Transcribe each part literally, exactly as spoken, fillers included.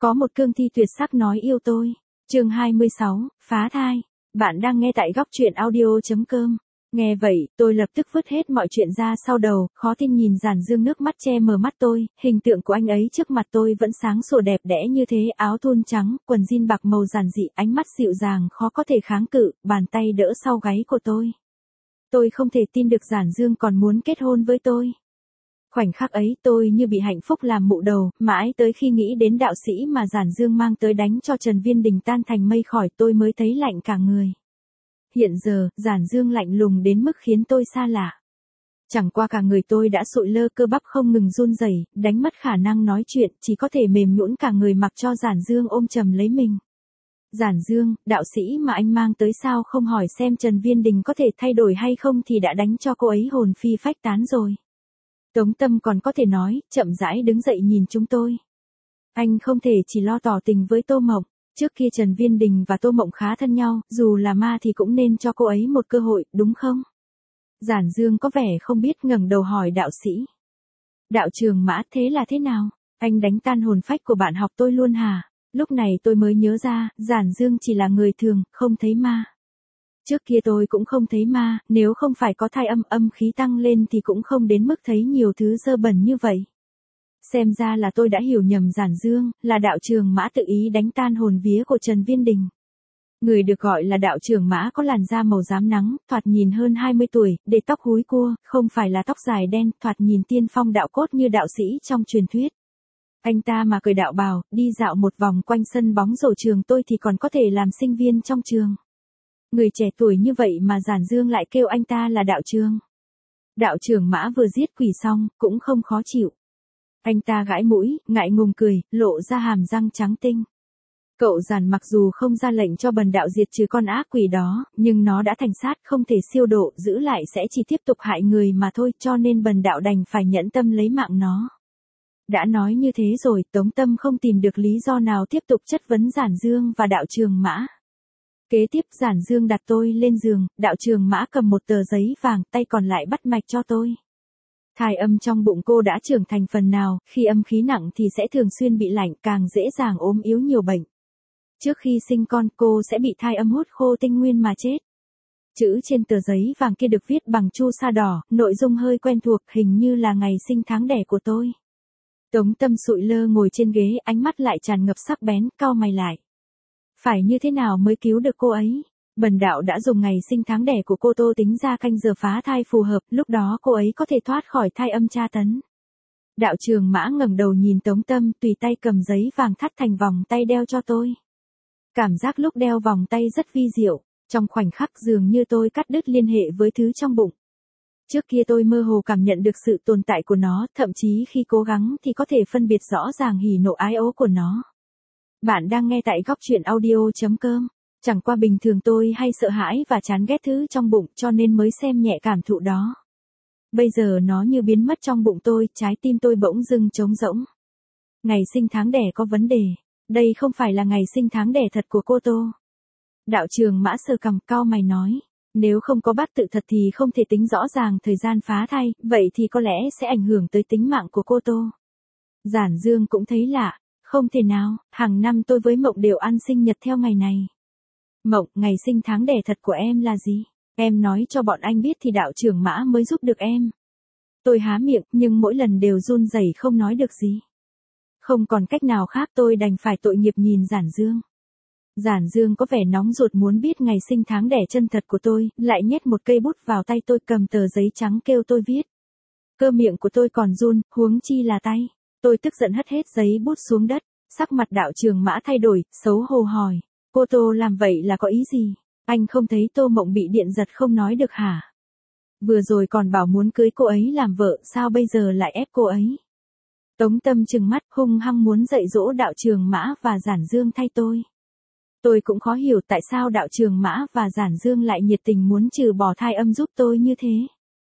Có một cương thi tuyệt sắc nói yêu tôi. Chương hai mươi sáu, phá thai. Bạn đang nghe tại góc truyện audio chấm com. Nghe vậy, tôi lập tức vứt hết mọi chuyện ra sau đầu, khó tin nhìn Giản Dương nước mắt che mờ mắt tôi, hình tượng của anh ấy trước mặt tôi vẫn sáng sủa đẹp đẽ như thế, áo thun trắng, quần jean bạc màu giản dị, ánh mắt dịu dàng khó có thể kháng cự, bàn tay đỡ sau gáy của tôi. Tôi không thể tin được Giản Dương còn muốn kết hôn với tôi. Khoảnh khắc ấy tôi như bị hạnh phúc làm mụ đầu, mãi tới khi nghĩ đến đạo sĩ mà Giản Dương mang tới đánh cho Trần Viên Đình tan thành mây khói tôi mới thấy lạnh cả người. Hiện giờ, Giản Dương lạnh lùng đến mức khiến tôi xa lạ. Chẳng qua cả người tôi đã sụi lơ, cơ bắp không ngừng run rẩy, đánh mất khả năng nói chuyện, chỉ có thể mềm nhũn cả người mặc cho Giản Dương ôm chầm lấy mình. Giản Dương, đạo sĩ mà anh mang tới sao không hỏi xem Trần Viên Đình có thể thay đổi hay không thì đã đánh cho cô ấy hồn phi phách tán rồi. Tống Tâm còn có thể nói, chậm rãi đứng dậy nhìn chúng tôi. Anh không thể chỉ lo tỏ tình với Tô Mộng. Trước kia Trần Viên Đình và Tô Mộng khá thân nhau, dù là ma thì cũng nên cho cô ấy một cơ hội, đúng không? Giản Dương có vẻ không biết, ngẩng đầu hỏi đạo sĩ. Đạo Trường Mã, thế là thế nào? Anh đánh tan hồn phách của bạn học tôi luôn hả? Lúc này tôi mới nhớ ra, Giản Dương chỉ là người thường, không thấy ma. Trước kia tôi cũng không thấy ma, nếu không phải có thai âm âm khí tăng lên thì cũng không đến mức thấy nhiều thứ dơ bẩn như vậy. Xem ra là tôi đã hiểu nhầm Giản Dương, là đạo Trường Mã tự ý đánh tan hồn vía của Trần Viên Đình. Người được gọi là đạo Trường Mã có làn da màu rám nắng, thoạt nhìn hơn hai mươi tuổi, để tóc húi cua, không phải là tóc dài đen, thoạt nhìn tiên phong đạo cốt như đạo sĩ trong truyền thuyết. Anh ta mà cởi đạo bào, đi dạo một vòng quanh sân bóng rổ trường tôi thì còn có thể làm sinh viên trong trường. Người trẻ tuổi như vậy mà Giản Dương lại kêu anh ta là đạo Trường. Đạo Trường Mã vừa giết quỷ xong, cũng không khó chịu. Anh ta gãi mũi, ngại ngùng cười, lộ ra hàm răng trắng tinh. Cậu Giản mặc dù không ra lệnh cho bần đạo diệt trừ con ác quỷ đó, nhưng nó đã thành sát không thể siêu độ, giữ lại sẽ chỉ tiếp tục hại người mà thôi, cho nên bần đạo đành phải nhẫn tâm lấy mạng nó. Đã nói như thế rồi, Tống Tâm không tìm được lý do nào tiếp tục chất vấn Giản Dương và đạo Trường Mã. Kế tiếp Giản Dương đặt tôi lên giường, đạo Trường Mã cầm một tờ giấy vàng, tay còn lại bắt mạch cho tôi. Thai âm trong bụng cô đã trưởng thành phần nào, khi âm khí nặng thì sẽ thường xuyên bị lạnh, càng dễ dàng ốm yếu nhiều bệnh. Trước khi sinh con cô sẽ bị thai âm hút khô tinh nguyên mà chết. Chữ trên tờ giấy vàng kia được viết bằng chu sa đỏ, nội dung hơi quen thuộc, hình như là ngày sinh tháng đẻ của tôi. Tống Tâm sụi lơ ngồi trên ghế, ánh mắt lại tràn ngập sắc bén, cau mày lại. Phải như thế nào mới cứu được cô ấy? Bần đạo đã dùng ngày sinh tháng đẻ của cô Tô tính ra canh giờ phá thai phù hợp, lúc đó cô ấy có thể thoát khỏi thai âm tra tấn. Đạo Trường Mã ngẩng đầu nhìn Tống Tâm, tùy tay cầm giấy vàng thắt thành vòng tay đeo cho tôi. Cảm giác lúc đeo vòng tay rất vi diệu, trong khoảnh khắc dường như tôi cắt đứt liên hệ với thứ trong bụng. Trước kia tôi mơ hồ cảm nhận được sự tồn tại của nó, thậm chí khi cố gắng thì có thể phân biệt rõ ràng hỉ nộ ái ố của nó. Bạn đang nghe tại góc truyện audio chấm com. Chẳng qua bình thường tôi hay sợ hãi và chán ghét thứ trong bụng cho nên mới xem nhẹ cảm thụ đó. Bây giờ nó như biến mất trong bụng tôi, trái tim tôi bỗng dưng trống rỗng. Ngày sinh tháng đẻ có vấn đề. Đây không phải là ngày sinh tháng đẻ thật của cô Tô. Đạo Trường Mã sờ cằm, cau mày nói. Nếu không có bát tự thật thì không thể tính rõ ràng thời gian phá thai, vậy thì có lẽ sẽ ảnh hưởng tới tính mạng của cô Tô. Giản Dương cũng thấy lạ. Không thể nào, hàng năm tôi với Mộng đều ăn sinh nhật theo ngày này. Mộng, ngày sinh tháng đẻ thật của em là gì? Em nói cho bọn anh biết thì đạo Trường Mã mới giúp được em. Tôi há miệng, nhưng mỗi lần đều run rẩy không nói được gì. Không còn cách nào khác tôi đành phải tội nghiệp nhìn Giản Dương. Giản Dương có vẻ nóng ruột muốn biết ngày sinh tháng đẻ chân thật của tôi, lại nhét một cây bút vào tay tôi, cầm tờ giấy trắng kêu tôi viết. Cơ miệng của tôi còn run, huống chi là tay. Tôi tức giận hất hết giấy bút xuống đất, sắc mặt đạo Trường Mã thay đổi, xấu hổ hỏi. Cô Tô làm vậy là có ý gì? Anh không thấy Tô Mộng bị điện giật không nói được hả? Vừa rồi còn bảo muốn cưới cô ấy làm vợ, sao bây giờ lại ép cô ấy? Tống Tâm trừng mắt hung hăng muốn dạy dỗ đạo Trường Mã và Giản Dương thay tôi. Tôi cũng khó hiểu tại sao đạo Trường Mã và Giản Dương lại nhiệt tình muốn trừ bỏ thai âm giúp tôi như thế.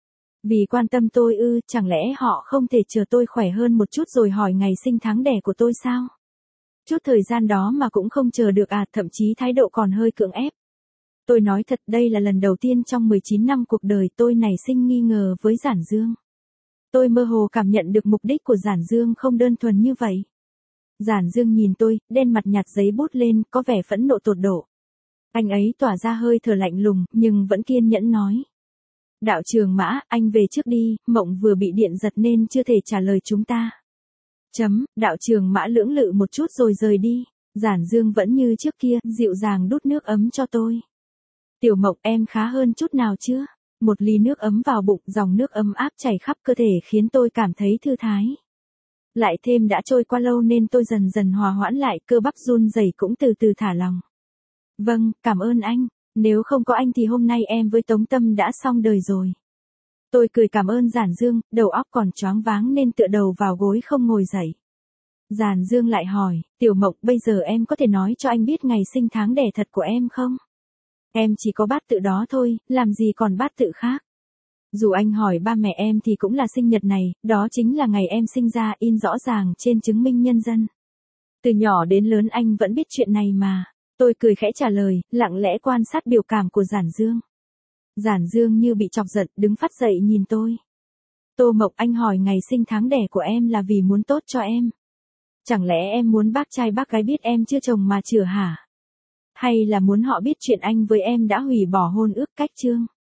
Vì quan tâm tôi ư, chẳng lẽ họ không thể chờ tôi khỏe hơn một chút rồi hỏi ngày sinh tháng đẻ của tôi sao? Chút thời gian đó mà cũng không chờ được à, thậm chí thái độ còn hơi cưỡng ép. Tôi nói thật, đây là lần đầu tiên trong mười chín năm cuộc đời tôi nảy sinh nghi ngờ với Giản Dương. Tôi mơ hồ cảm nhận được mục đích của Giản Dương không đơn thuần như vậy. Giản Dương nhìn tôi, đen mặt nhặt giấy bút lên, có vẻ phẫn nộ tột độ. Anh ấy tỏa ra hơi thở lạnh lùng, nhưng vẫn kiên nhẫn nói. Đạo trường Mã, anh về trước đi, Mộng vừa bị điện giật nên chưa thể trả lời chúng ta. Chấm, đạo trường Mã lưỡng lự một chút rồi rời đi. Giản Dương vẫn như trước kia, dịu dàng đút nước ấm cho tôi. Tiểu Mộng, em khá hơn chút nào chưa? Một ly nước ấm vào bụng, dòng nước ấm áp chảy khắp cơ thể khiến tôi cảm thấy thư thái. Lại thêm đã trôi qua lâu nên tôi dần dần hòa hoãn lại, cơ bắp run rẩy cũng từ từ thả lỏng. Vâng, cảm ơn anh. Nếu không có anh thì hôm nay em với Tống Tâm đã xong đời rồi. Tôi cười cảm ơn Giản Dương, đầu óc còn choáng váng nên tựa đầu vào gối không ngồi dậy. Giản Dương lại hỏi, Tiểu Mộng, bây giờ em có thể nói cho anh biết ngày sinh tháng đẻ thật của em không? Em chỉ có bát tự đó thôi, làm gì còn bát tự khác. Dù anh hỏi ba mẹ em thì cũng là sinh nhật này, đó chính là ngày em sinh ra, in rõ ràng trên chứng minh nhân dân. Từ nhỏ đến lớn anh vẫn biết chuyện này mà. Tôi cười khẽ trả lời, lặng lẽ quan sát biểu cảm của Giản Dương. Giản Dương như bị chọc giận, đứng phắt dậy nhìn tôi. Tô Mộc, anh hỏi ngày sinh tháng đẻ của em là vì muốn tốt cho em. Chẳng lẽ em muốn bác trai bác gái biết em chưa chồng mà chửa hả? Hay là muốn họ biết chuyện anh với em đã hủy bỏ hôn ước cách chương?